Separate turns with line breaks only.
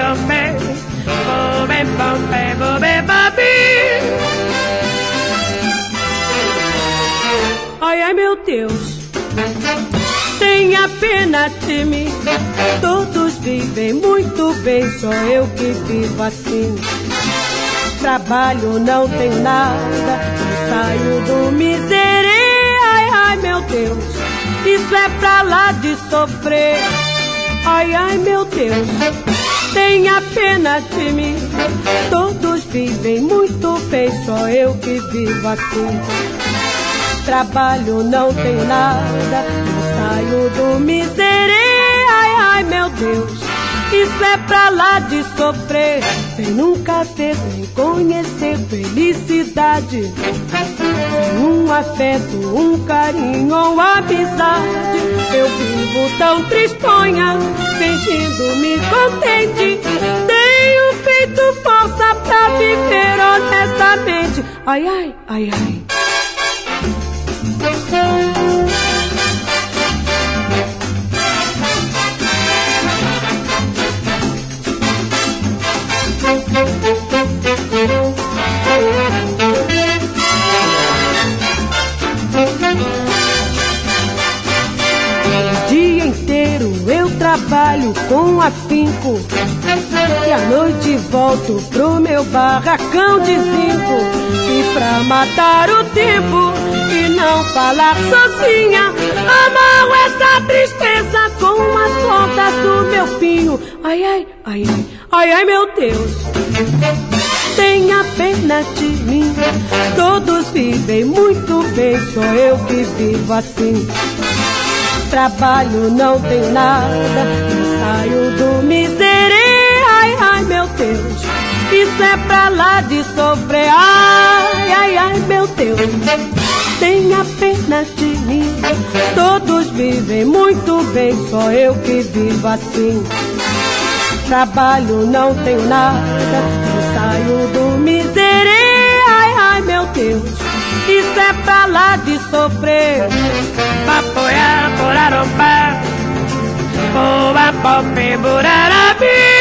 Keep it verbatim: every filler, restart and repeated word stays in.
burarambe, bobe bambe, bobe babi. Ai, ai, meu Deus, tenha pena de mim. Todos vivem muito bem, só eu que vivo assim. Trabalho, não tenho nada, saio do miserê. Ai, ai, meu Deus, isso é pra lá de sofrer. Ai, ai, meu Deus, tenha pena de mim. Todos vivem muito bem, só eu que vivo assim. Trabalho, não tenho nada, saio do miserê. Ai, ai, meu Deus, isso é pra lá de sofrer. Sem nunca ter nem conhecer felicidade, sem um afeto, um carinho ou amizade. Eu vivo tão tristonha, fingindo-me contente. Tenho feito força pra viver honestamente. Ai, ai, ai, ai. O dia inteiro eu trabalho com afinco e à noite volto pro meu barracão de zinco. E pra matar o tempo e não falar sozinha, amarro essa tristeza com as pontas do meu pinho. Ai, ai, ai, ai, ai, ai, meu Deus, tenha pena de mim. Todos vivem muito bem, só eu que vivo assim. Trabalho, não tenho nada, saio do miserê. Ai, ai, meu Deus, isso é pra lá de sofrer. Ai, ai, ai, meu Deus, tenha pena de mim. Todos vivem muito bem, só eu que vivo assim. Trabalho, não tenho nada, saio do miserê. Ai, ai, meu Deus, isso é pra lá de sofrer. Papoia, poraromba, boba, pope, burarabi.